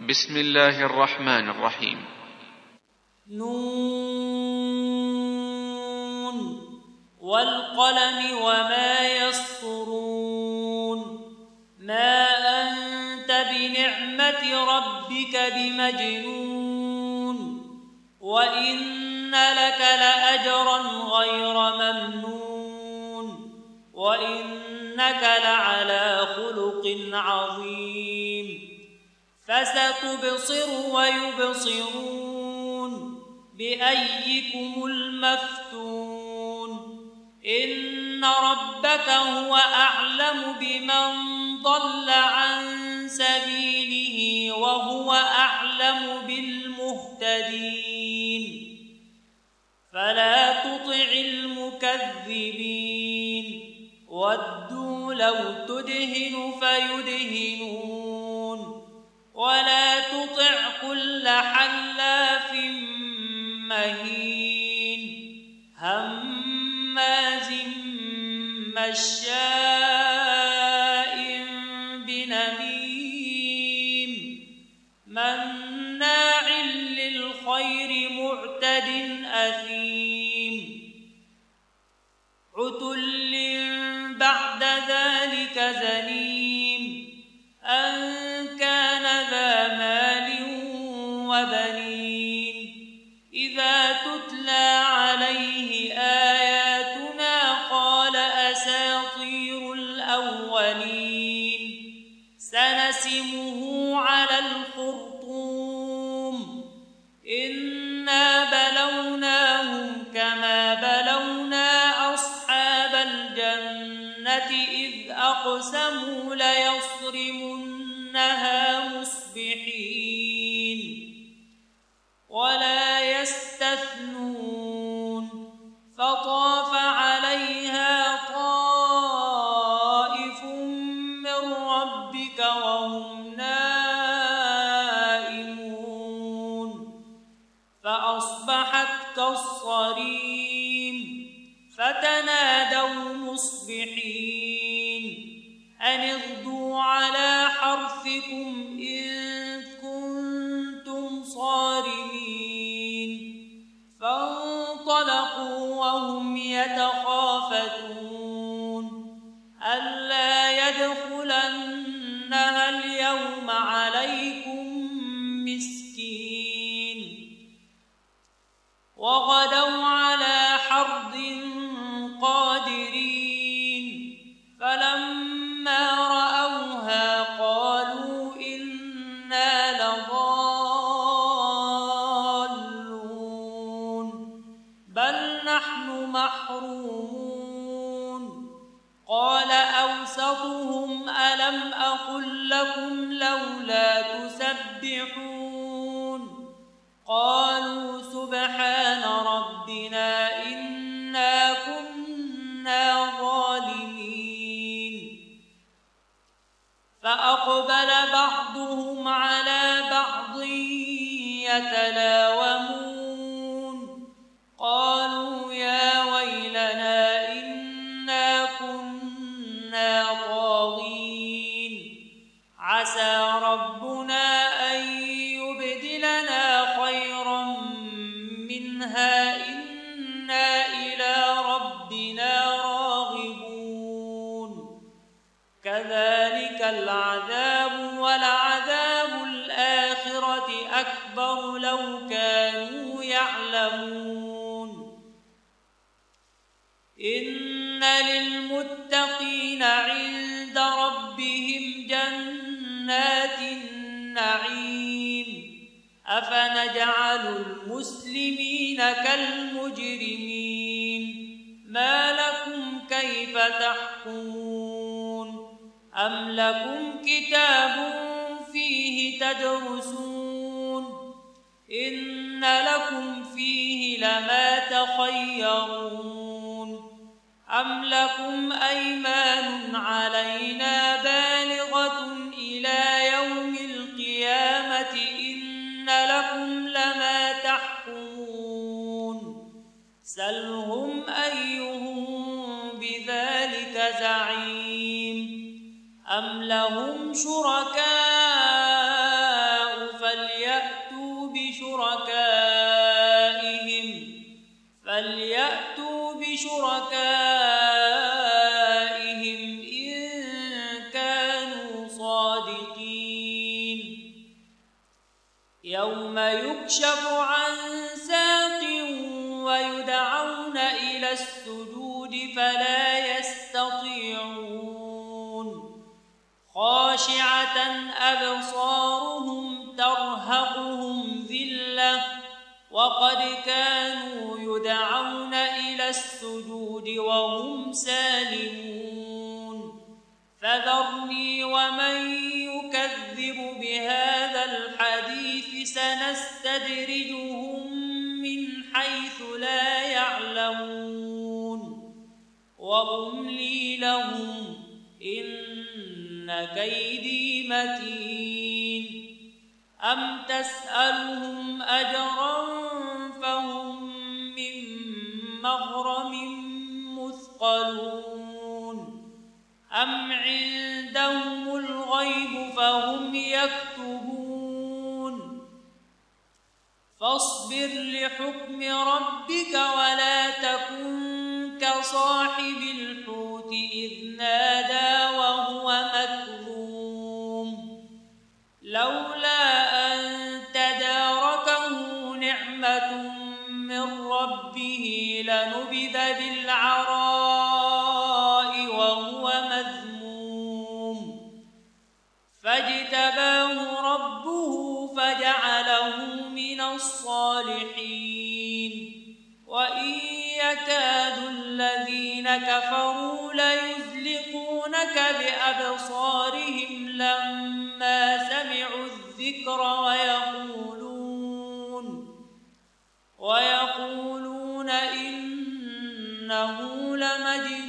بسم الله الرحمن الرحيم. نون والقلم وما يسطرون ما أنت بنعمة ربك بمجنون وإن لك لأجرا غير ممنون وإنك لعلى خلق عظيم فستبصر ويبصرون بأيكم المفتون إن ربك هو أعلم بمن ضل عن سبيله وهو أعلم بالمهتدين فلا تطع المكذبين ودوا لو تدهن فيدهنون ولا تطع كل حلاف مهين هماز مشاء بنميم مناع للخير معتد أثيم عتل بعد ذلك زنيم أن كان ذا مال وبنين إذا تتلى عليه آياتنا قال أساطير الأولين سنسمه على الخرطوم إنا بلوناهم كما بلونا أصحاب الجنة إذ أقسموا ليصرمنها مصبحين ولا يستثنون فطاف عليها طائف من ربك وهم نائمون فأصبحت كالصريم فتنادوا مصبحين أن اغدوا على حرثكم إن كنتم صارمين فانطلقوا وهم يتخافتون ألا يدخلنها اليوم عليكم مسكين وغدوا على حرد قادرين فلما رأوها قالوا إنا لضالون بل نحن محرومون قال أوسطهم ألم أقل لكم لولا تسبحون قالوا سبحان ربنا إنا كنا ظالمين فأقبل بعضهم على بعض يتلاومون قالوا يا ويلنا إنا كنا طاغين عسى ربنا أن يبدلنا خيرا منها إنا إلى ربنا راغبون كذلك العذاب ولعذاب الآخرة أكبر لو كانوا يعلمون إن للمتقين عند ربهم جنات النعيم أفنجعل المسلمين كالمجرمين ما لكم كيف تحكمون أم لكم كتاب فيه تدرسون إن لكم فيه لما تخيرون أم لكم أيمان علينا بالغة إلى يوم القيامة إن لكم لما تحكمون سلهم أيهم بذلك زعيم أم لهم شركاء فليأتوا بشركائهم إن كانوا صادقين يوم يكشف عن ساق ويدعون إلى السجود فلا يستطيعون خاشعة أبصارهم ترهقهم ذلة وقد كانوا يدعون إلى السجود وهم سالمون فذرني ومن يكذب بهذا الحديث سنستدرجهم من حيث لا يعلمون وأملي لهم إن كيدي متين أم تسألهم أجرا فهم من مغرم مثقلون أم عندهم الغيب فهم يكتبون فاصبر لحكم ربك ولا تكن كصاحب الحوت إذ نادى وهو مكظوم لولا أن تداركه نعمة من ربه لنبذ بالعراء وهو مذموم فاجتباه ربه فجعله من الصالحين وإن يكاد الذين كفروا ليزلقونك بأبصارهم لما سمعوا الذكر ويقولون إنه لمجنون